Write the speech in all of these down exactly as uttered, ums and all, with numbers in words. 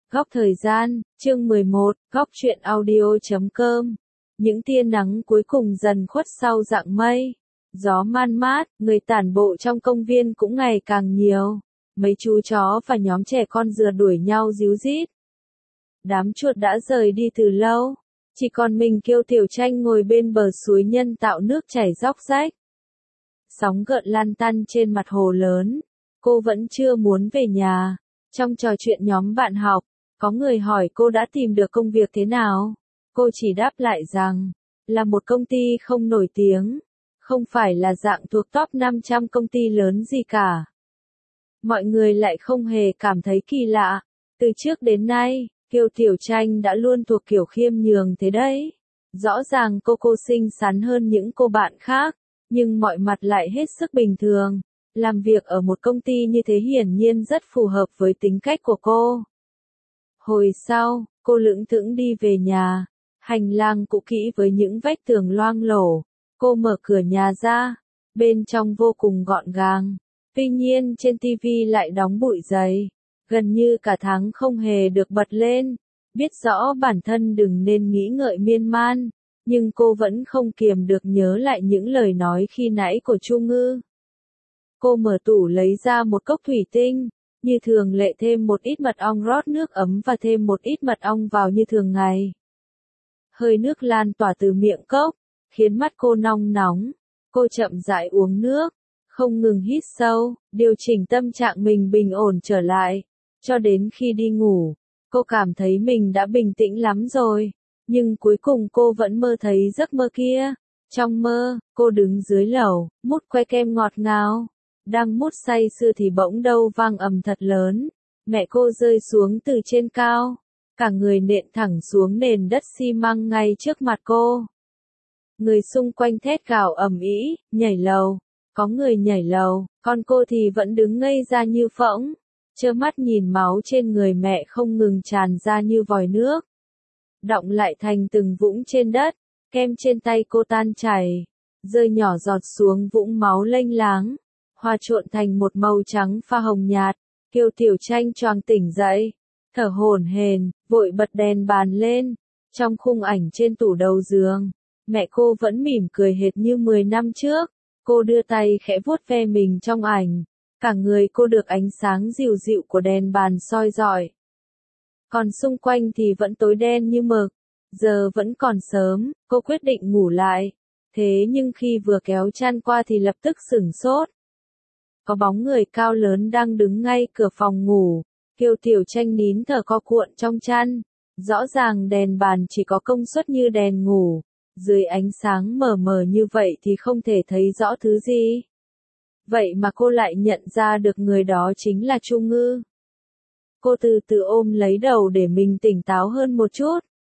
Góc thời gian, chương mười một, góc truyện audio chấm com. Những tia nắng cuối cùng dần khuất sau rặng mây. Gió man mát, người tản bộ trong công viên cũng ngày càng nhiều. Mấy chú chó và nhóm trẻ con rượt đuổi nhau ríu rít. Đám chuột đã rời đi từ lâu. Chỉ còn mình Kiều Tiểu Tranh ngồi bên bờ suối nhân tạo nước chảy róc rách. Sóng gợn lan tăn trên mặt hồ lớn. Cô vẫn chưa muốn về nhà. Trong trò chuyện nhóm bạn học, có người hỏi cô đã tìm được công việc thế nào. Cô chỉ đáp lại rằng, là một công ty không nổi tiếng, không phải là dạng thuộc top năm trăm công ty lớn gì cả. Mọi người lại không hề cảm thấy kỳ lạ. Từ trước đến nay, Kiều Tiểu Tranh đã luôn thuộc kiểu khiêm nhường thế đấy. Rõ ràng cô cô xinh xắn hơn những cô bạn khác, nhưng mọi mặt lại hết sức bình thường. Làm việc ở một công ty như thế hiển nhiên rất phù hợp với tính cách của cô. Hồi sau, cô lững thững đi về nhà. Hành lang cũ kỹ với những vách tường loang lổ. Cô mở cửa nhà ra. Bên trong vô cùng gọn gàng. Tuy nhiên trên tivi lại đóng bụi dày. Gần như cả tháng không hề được bật lên. Biết rõ bản thân đừng nên nghĩ ngợi miên man. Nhưng cô vẫn không kiềm được nhớ lại những lời nói khi nãy của Chu Ngư. Cô mở tủ lấy ra một cốc thủy tinh, như thường lệ thêm một ít mật ong rót nước ấm và thêm một ít mật ong vào như thường ngày. Hơi nước lan tỏa từ miệng cốc, khiến mắt cô nong nóng. Cô chậm rãi uống nước, không ngừng hít sâu, điều chỉnh tâm trạng mình bình ổn trở lại. Cho đến khi đi ngủ, cô cảm thấy mình đã bình tĩnh lắm rồi. Nhưng cuối cùng cô vẫn mơ thấy giấc mơ kia. Trong mơ, cô đứng dưới lầu, mút que kem ngọt ngào. Đang mút say sưa thì bỗng đâu vang ầm thật lớn. Mẹ cô rơi xuống từ trên cao. Cả người nện thẳng xuống nền đất xi măng ngay trước mặt cô. Người xung quanh thét gào ầm ĩ, nhảy lầu. Có người nhảy lầu, còn cô thì vẫn đứng ngây ra như phỗng. Trơ mắt nhìn máu trên người mẹ không ngừng tràn ra như vòi nước. Đọng lại thành từng vũng trên đất. Kem trên tay cô tan chảy. Rơi nhỏ giọt xuống vũng máu lênh láng. Hòa trộn thành một màu trắng pha hồng nhạt. Kiều Tiểu Tranh choàng tỉnh dậy, thở hổn hển, vội bật đèn bàn lên. Trong khung ảnh trên tủ đầu giường, mẹ cô vẫn mỉm cười hệt như mười năm trước. Cô đưa tay khẽ vuốt ve mình trong ảnh. Cả người cô được ánh sáng dịu dịu của đèn bàn soi rọi. Còn xung quanh thì vẫn tối đen như mực. Giờ vẫn còn sớm, cô quyết định ngủ lại. Thế nhưng khi vừa kéo chăn qua thì lập tức sửng sốt. Có bóng người cao lớn đang đứng ngay cửa phòng ngủ. Kiều Tiểu Tranh nín thở co cuộn trong chăn. Rõ ràng đèn bàn chỉ có công suất như đèn ngủ. Dưới ánh sáng mờ mờ như vậy thì không thể thấy rõ thứ gì. Vậy mà cô lại nhận ra được người đó chính là Chu Ngư. Cô từ từ ôm lấy đầu để mình tỉnh táo hơn một chút.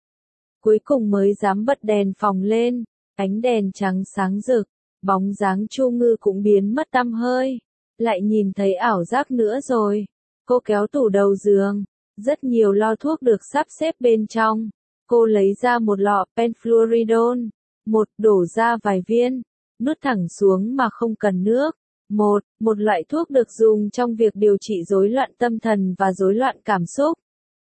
Cuối cùng mới dám bật đèn phòng lên. Ánh đèn trắng sáng rực. Bóng dáng Chu Ngư cũng biến mất tăm hơi. Lại nhìn thấy ảo giác nữa rồi. Cô kéo tủ đầu giường. Rất nhiều lọ thuốc được sắp xếp bên trong. Cô lấy ra một lọ Phenfluridone. Một, đổ ra vài viên. Nuốt thẳng xuống mà không cần nước. Một, một loại thuốc được dùng trong việc điều trị rối loạn tâm thần và rối loạn cảm xúc.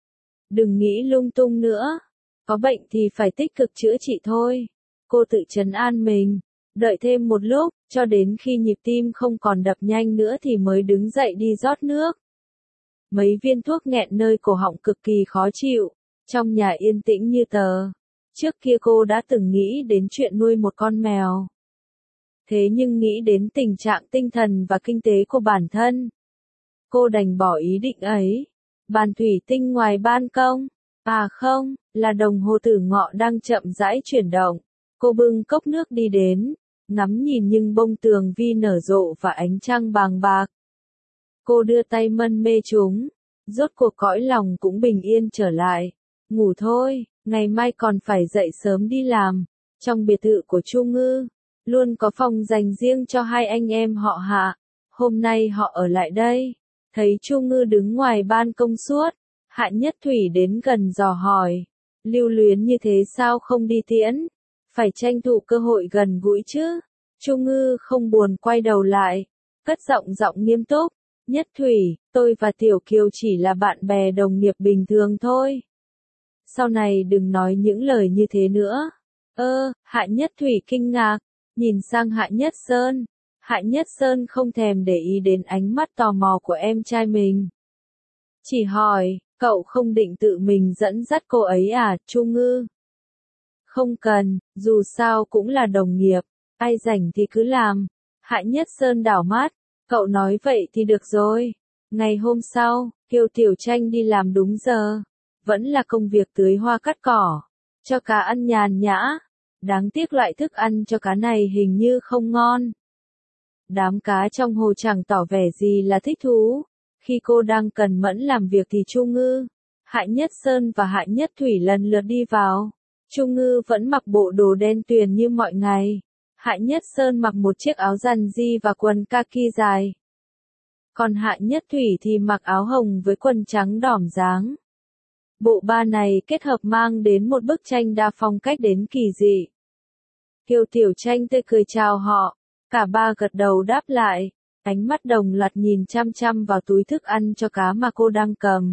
Đừng nghĩ lung tung nữa. Có bệnh thì phải tích cực chữa trị thôi. Cô tự trấn an mình. Đợi thêm một lúc, cho đến khi nhịp tim không còn đập nhanh nữa thì mới đứng dậy đi rót nước. Mấy viên thuốc nghẹn nơi cổ họng cực kỳ khó chịu. Trong nhà yên tĩnh như tờ. Trước kia cô đã từng nghĩ đến chuyện nuôi một con mèo. Thế nhưng nghĩ đến tình trạng tinh thần và kinh tế của bản thân. Cô đành bỏ ý định ấy. Bàn thủy tinh ngoài ban công. À không, là đồng hồ tử ngọ đang chậm rãi chuyển động. Cô bưng cốc nước đi đến. Ngắm nhìn những bông tường vi nở rộ và ánh trăng bàng bạc. Cô đưa tay mân mê chúng. Rốt cuộc cõi lòng cũng bình yên trở lại. Ngủ thôi, ngày mai còn phải dậy sớm đi làm. Trong biệt thự của Chu Ngư, luôn có phòng dành riêng cho hai anh em họ Hạ. Hôm nay họ ở lại đây. Thấy Chu Ngư đứng ngoài ban công suốt. Hạ Nhất Thủy đến gần dò hỏi. Lưu luyến như thế sao không đi tiễn? Phải tranh thủ cơ hội gần gũi chứ. Chu Ngư không buồn quay đầu lại. Cất giọng giọng nghiêm túc. Nhất Thủy, tôi và Tiểu Kiều chỉ là bạn bè đồng nghiệp bình thường thôi. Sau này đừng nói những lời như thế nữa. Ơ, Hạ Nhất Thủy kinh ngạc, nhìn sang Hạ Nhất Sơn. Hạ Nhất Sơn không thèm để ý đến ánh mắt tò mò của em trai mình. Chỉ hỏi, cậu không định tự mình dẫn dắt cô ấy à, Chu Ngư? Không cần, dù sao cũng là đồng nghiệp, ai rảnh thì cứ làm. Hạ Nhất Sơn đảo mắt, cậu nói vậy thì được rồi. Ngày hôm sau, Kiều Tiểu Tranh đi làm đúng giờ. Vẫn là công việc tưới hoa cắt cỏ, cho cá ăn nhàn nhã. Đáng tiếc loại thức ăn cho cá này hình như không ngon. Đám cá trong hồ chẳng tỏ vẻ gì là thích thú. Khi cô đang cần mẫn làm việc thì Chu Ngư, Hạ Nhất Sơn và Hạ Nhất Thủy lần lượt đi vào. Chu Ngư vẫn mặc bộ đồ đen tuyền như mọi ngày. Hạ Nhất Sơn mặc một chiếc áo rằn di và quần kaki dài. Còn Hạ Nhất Thủy thì mặc áo hồng với quần trắng đỏm dáng. Bộ ba này kết hợp mang đến một bức tranh đa phong cách đến kỳ dị. Kiều Tiểu Tranh tươi cười chào họ, cả ba gật đầu đáp lại, ánh mắt đồng loạt nhìn chăm chăm vào túi thức ăn cho cá mà cô đang cầm.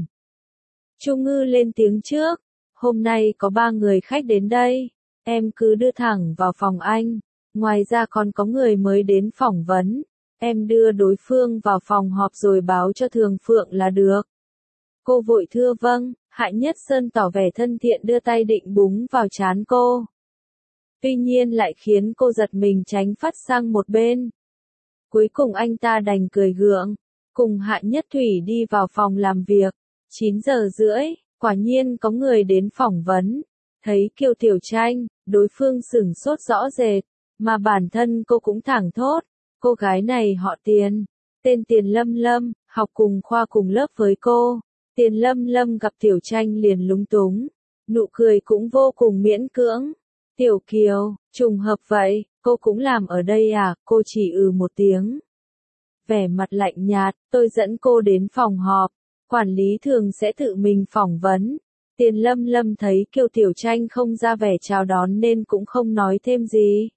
Chu Ngư lên tiếng trước, hôm nay có ba người khách đến đây, em cứ đưa thẳng vào phòng anh, ngoài ra còn có người mới đến phỏng vấn, em đưa đối phương vào phòng họp rồi báo cho Thường Phượng là được. Cô vội thưa vâng. Hạ Nhất Sơn tỏ vẻ thân thiện đưa tay định búng vào trán cô. Tuy nhiên lại khiến cô giật mình tránh phát sang một bên. Cuối cùng anh ta đành cười gượng, cùng Hạ Nhất Thủy đi vào phòng làm việc. chín giờ rưỡi, quả nhiên có người đến phỏng vấn. Thấy Kiều Tiểu Tranh, đối phương sửng sốt rõ rệt, mà bản thân cô cũng thẳng thốt. Cô gái này họ Tiền, tên Tiền Lâm Lâm, học cùng khoa cùng lớp với cô. Tiền Lâm Lâm gặp Tiểu Tranh liền lúng túng, nụ cười cũng vô cùng miễn cưỡng. Tiểu Kiều, trùng hợp vậy, cô cũng làm ở đây à, cô chỉ ừ một tiếng. Vẻ mặt lạnh nhạt, tôi dẫn cô đến phòng họp, quản lý thường sẽ tự mình phỏng vấn. Tiền Lâm Lâm thấy Kiều Tiểu Tranh không ra vẻ chào đón nên cũng không nói thêm gì.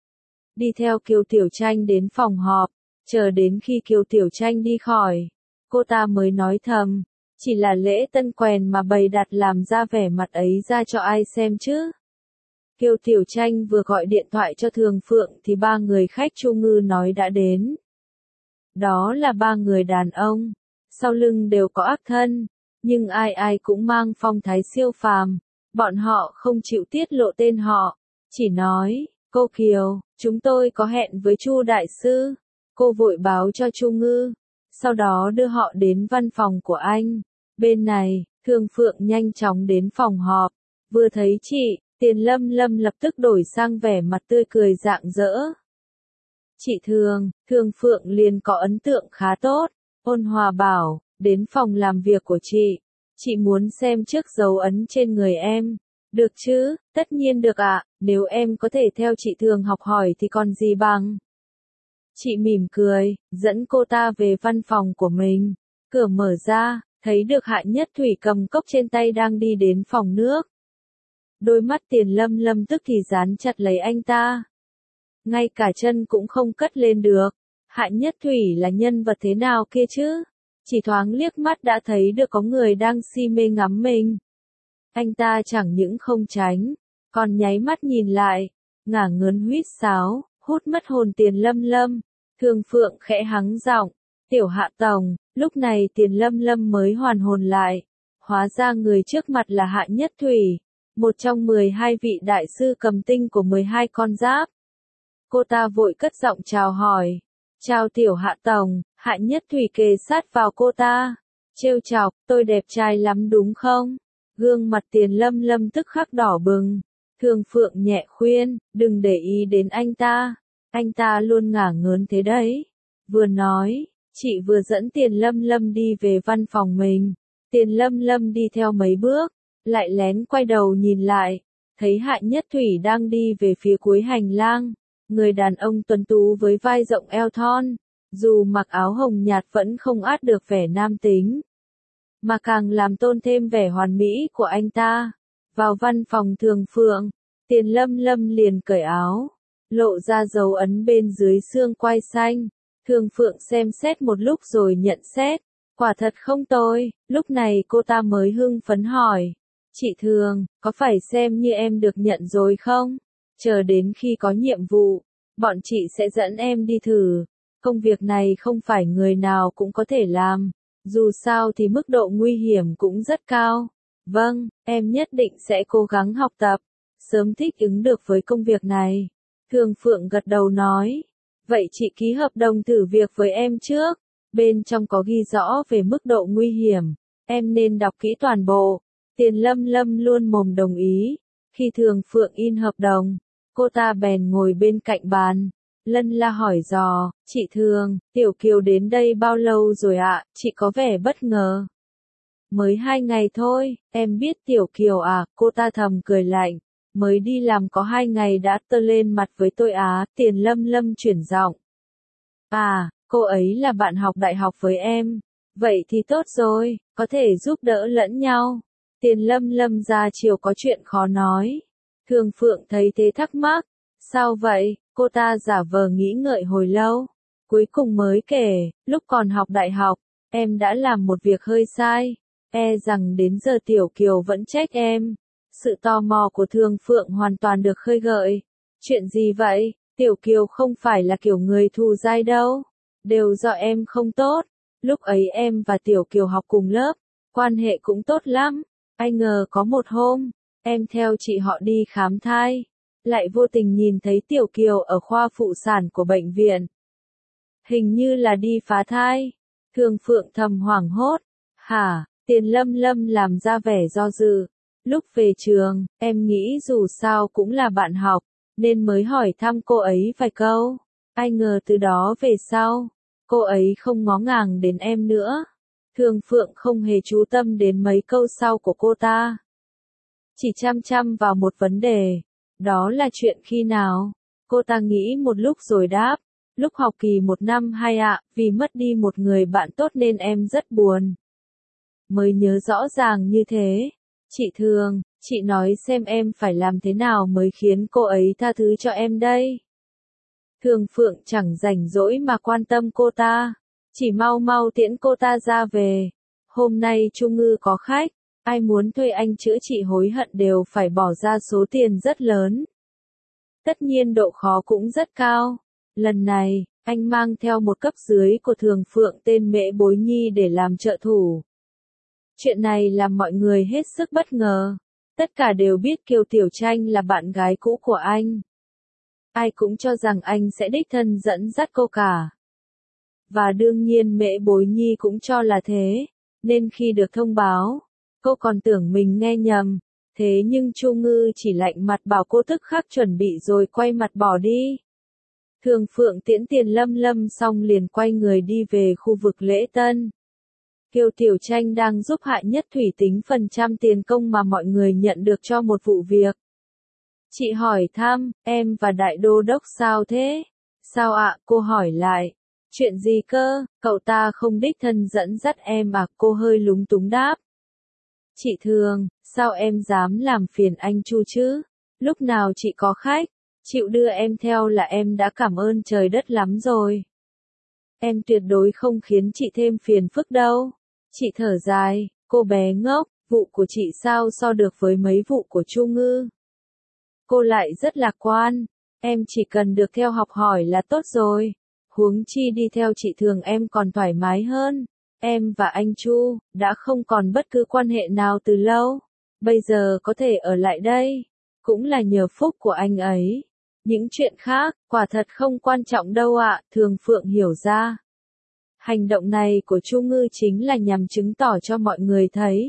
Đi theo Kiều Tiểu Tranh đến phòng họp, chờ đến khi Kiều Tiểu Tranh đi khỏi, cô ta mới nói thầm. Chỉ là lễ tân quèn mà bày đặt làm ra vẻ mặt ấy ra cho ai xem chứ. Kiều Tiểu Tranh vừa gọi điện thoại cho Thường Phượng thì ba người khách Chu Ngư nói đã đến. Đó là ba người đàn ông, sau lưng đều có ác thân, nhưng ai ai cũng mang phong thái siêu phàm. Bọn họ không chịu tiết lộ tên họ, chỉ nói, cô Kiều, chúng tôi có hẹn với Chu Đại Sư. Cô vội báo cho Chu Ngư, sau đó đưa họ đến văn phòng của anh. Bên này, Thường Phượng nhanh chóng đến phòng họp, vừa thấy chị, Tiền Lâm Lâm lập tức đổi sang vẻ mặt tươi cười rạng rỡ. Chị Thường, Thường Phượng liền có ấn tượng khá tốt, ôn hòa bảo, đến phòng làm việc của chị, chị muốn xem trước dấu ấn trên người em. Được chứ, tất nhiên được ạ, nếu em có thể theo chị Thường học hỏi thì còn gì bằng. Chị mỉm cười, dẫn cô ta về văn phòng của mình, cửa mở ra. Thấy được Hạ Nhất Thủy cầm cốc trên tay đang đi đến phòng nước. Đôi mắt Tiền Lâm Lâm tức thì dán chặt lấy anh ta. Ngay cả chân cũng không cất lên được. Hạ Nhất Thủy là nhân vật thế nào kia chứ? Chỉ thoáng liếc mắt đã thấy được có người đang si mê ngắm mình. Anh ta chẳng những không tránh, còn nháy mắt nhìn lại, ngả ngớn huýt sáo, hút mất hồn Tiền Lâm Lâm. Thường Phượng khẽ hắng giọng, Tiểu Hạ Tổng. Lúc này Tiền Lâm Lâm mới hoàn hồn lại, hóa ra người trước mặt là Hạ Nhất Thủy, một trong mười hai vị đại sư cầm tinh của mười hai con giáp. Cô ta vội cất giọng chào hỏi, chào Tiểu Hạ Tổng. Hạ Nhất Thủy kề sát vào cô ta, trêu chọc, tôi đẹp trai lắm đúng không? Gương mặt Tiền Lâm Lâm tức khắc đỏ bừng. Thường Phượng nhẹ khuyên, đừng để ý đến anh ta, anh ta luôn ngả ngớn thế đấy. Vừa nói, chị vừa dẫn Tiền Lâm Lâm đi về văn phòng mình. Tiền Lâm Lâm đi theo mấy bước, lại lén quay đầu nhìn lại, thấy Hạ Nhất Thủy đang đi về phía cuối hành lang. Người đàn ông tuấn tú với vai rộng eo thon, dù mặc áo hồng nhạt vẫn không át được vẻ nam tính, mà càng làm tôn thêm vẻ hoàn mỹ của anh ta. Vào văn phòng Thường Phượng, Tiền Lâm Lâm liền cởi áo, lộ ra dấu ấn bên dưới xương quai xanh. Thường Phượng xem xét một lúc rồi nhận xét. Quả thật không tồi, lúc này cô ta mới hưng phấn hỏi. Chị Thường, có phải xem như em được nhận rồi không? Chờ đến khi có nhiệm vụ, bọn chị sẽ dẫn em đi thử. Công việc này không phải người nào cũng có thể làm. Dù sao thì mức độ nguy hiểm cũng rất cao. Vâng, em nhất định sẽ cố gắng học tập, sớm thích ứng được với công việc này. Thường Phượng gật đầu nói. Vậy chị ký hợp đồng thử việc với em trước. Bên trong có ghi rõ về mức độ nguy hiểm. Em nên đọc kỹ toàn bộ. Tiền Lâm Lâm luôn mồm đồng ý. Khi Thường Phượng in hợp đồng, cô ta bèn ngồi bên cạnh bàn. Lân La hỏi dò, chị Thường, Tiểu Kiều đến đây bao lâu rồi ạ? Chị có vẻ bất ngờ. Mới hai ngày thôi, em biết Tiểu Kiều à? Cô ta thầm cười lạnh. Mới đi làm có hai ngày đã tơ lên mặt với tôi á. Tiền Lâm Lâm chuyển giọng. À, cô ấy là bạn học đại học với em. Vậy thì tốt rồi, có thể giúp đỡ lẫn nhau. Tiền Lâm Lâm ra chiều có chuyện khó nói. Thường Phượng thấy thế thắc mắc. Sao vậy? Cô ta giả vờ nghĩ ngợi hồi lâu. Cuối cùng mới kể, lúc còn học đại học, em đã làm một việc hơi sai. E rằng đến giờ Tiểu Kiều vẫn trách em. Sự tò mò của Thường Phượng hoàn toàn được khơi gợi. Chuyện gì vậy? Tiểu Kiều không phải là kiểu người thù dai đâu. Đều do em không tốt. Lúc ấy em và Tiểu Kiều học cùng lớp, quan hệ cũng tốt lắm. Ai ngờ có một hôm, em theo chị họ đi khám thai. Lại vô tình nhìn thấy Tiểu Kiều ở khoa phụ sản của bệnh viện. Hình như là đi phá thai. Thường Phượng thầm hoảng hốt. Hả? Tiền Lâm Lâm làm ra vẻ do dự. Lúc về trường, em nghĩ dù sao cũng là bạn học, nên mới hỏi thăm cô ấy vài câu. Ai ngờ từ đó về sau, cô ấy không ngó ngàng đến em nữa. Thường Phượng không hề chú tâm đến mấy câu sau của cô ta. Chỉ chăm chăm vào một vấn đề. Đó là chuyện khi nào? Cô ta nghĩ một lúc rồi đáp. Lúc học kỳ một năm hai ạ, vì mất đi một người bạn tốt nên em rất buồn. Mới nhớ rõ ràng như thế. Chị Thường, chị nói xem em phải làm thế nào mới khiến cô ấy tha thứ cho em đây. Thường Phượng chẳng rảnh rỗi mà quan tâm cô ta. Chỉ mau mau tiễn cô ta ra về. Hôm nay Chu Ngư có khách. Ai muốn thuê anh chữa trị hối hận đều phải bỏ ra số tiền rất lớn. Tất nhiên độ khó cũng rất cao. Lần này, anh mang theo một cấp dưới của Thường Phượng tên Mễ Bối Nhi để làm trợ thủ. Chuyện này làm mọi người hết sức bất ngờ. Tất cả đều biết Kiều Tiểu Tranh là bạn gái cũ của anh. Ai cũng cho rằng anh sẽ đích thân dẫn dắt cô cả. Và đương nhiên Mễ Bối Nhi cũng cho là thế. Nên khi được thông báo, cô còn tưởng mình nghe nhầm. Thế nhưng Chu Ngư chỉ lạnh mặt bảo cô tức khắc chuẩn bị rồi quay mặt bỏ đi. Thường Phượng tiễn Tiền Lâm Lâm xong liền quay người đi về khu vực lễ tân. Kiều Tiểu Tranh đang giúp Hạ Nhất Thủy tính phần trăm tiền công mà mọi người nhận được cho một vụ việc. Chị hỏi thăm, em và Đại Đô Đốc sao thế? Sao ạ? Cô hỏi lại. Chuyện gì cơ? Cậu ta không đích thân dẫn dắt em à? Cô hơi lúng túng đáp. Chị Thường, sao em dám làm phiền anh Chu chứ? Lúc nào chị có khách, chịu đưa em theo là em đã cảm ơn trời đất lắm rồi. Em tuyệt đối không khiến chị thêm phiền phức đâu. Chị thở dài, cô bé ngốc, vụ của chị sao so được với mấy vụ của Chu Ngư. Cô lại rất lạc quan, em chỉ cần được theo học hỏi là tốt rồi. Huống chi đi theo chị Thường em còn thoải mái hơn. Em và anh Chu đã không còn bất cứ quan hệ nào từ lâu. Bây giờ có thể ở lại đây, cũng là nhờ phúc của anh ấy. Những chuyện khác, quả thật không quan trọng đâu ạ, Thường Phượng hiểu ra. Hành động này của Chu Ngư chính là nhằm chứng tỏ cho mọi người thấy.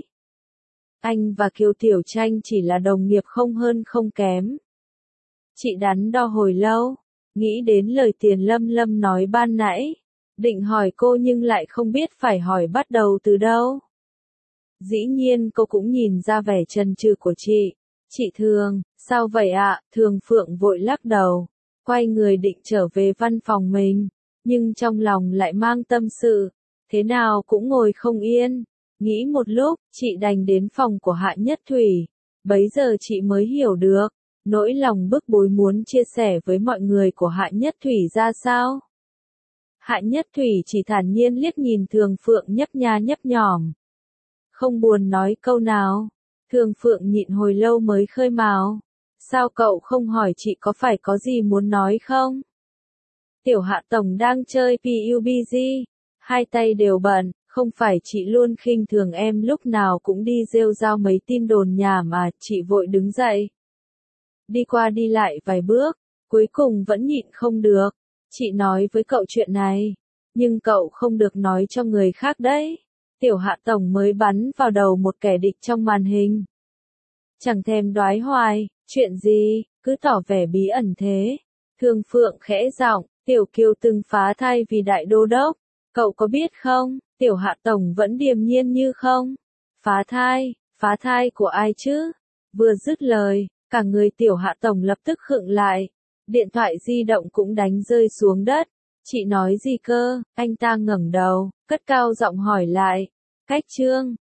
Anh và Kiều Tiểu Tranh chỉ là đồng nghiệp không hơn không kém. Chị đắn đo hồi lâu, nghĩ đến lời Tiền Lâm Lâm nói ban nãy. Định hỏi cô nhưng lại không biết phải hỏi bắt đầu từ đâu. Dĩ nhiên cô cũng nhìn ra vẻ chần chừ của chị. Chị Thường, sao vậy ạ? Thường Phượng vội lắc đầu. Quay người định trở về văn phòng mình. Nhưng trong lòng lại mang tâm sự. Thế nào cũng ngồi không yên. Nghĩ một lúc, chị đành đến phòng của Hạ Nhất Thủy. Bấy giờ chị mới hiểu được. Nỗi lòng bức bối muốn chia sẻ với mọi người của Hạ Nhất Thủy ra sao. Hạ Nhất Thủy chỉ thản nhiên liếc nhìn Thường Phượng nhấp nha nhấp nhòm. Không buồn nói câu nào. Thường Phượng nhịn hồi lâu mới khơi mào. Sao cậu không hỏi chị có phải có gì muốn nói không? Tiểu Hạ Tổng đang chơi pê u bê giê. Hai tay đều bận, không phải chị luôn khinh thường em lúc nào cũng đi rêu rao mấy tin đồn nhảm mà. Chị vội đứng dậy. Đi qua đi lại vài bước, cuối cùng vẫn nhịn không được. Chị nói với cậu chuyện này, nhưng cậu không được nói cho người khác đấy. Tiểu Hạ Tổng mới bắn vào đầu một kẻ địch trong màn hình. Chẳng thèm đoái hoài, chuyện gì, cứ tỏ vẻ bí ẩn thế. Thường Phượng khẽ giọng, Tiểu Kiều từng phá thai vì đại đô đốc. Cậu có biết không, Tiểu Hạ Tổng vẫn điềm nhiên như không. Phá thai, phá thai của ai chứ? Vừa dứt lời, cả người Tiểu Hạ Tổng lập tức khựng lại. Điện thoại di động cũng đánh rơi xuống đất. Chị nói gì cơ? Anh ta ngẩng đầu, cất cao giọng hỏi lại. Cách chương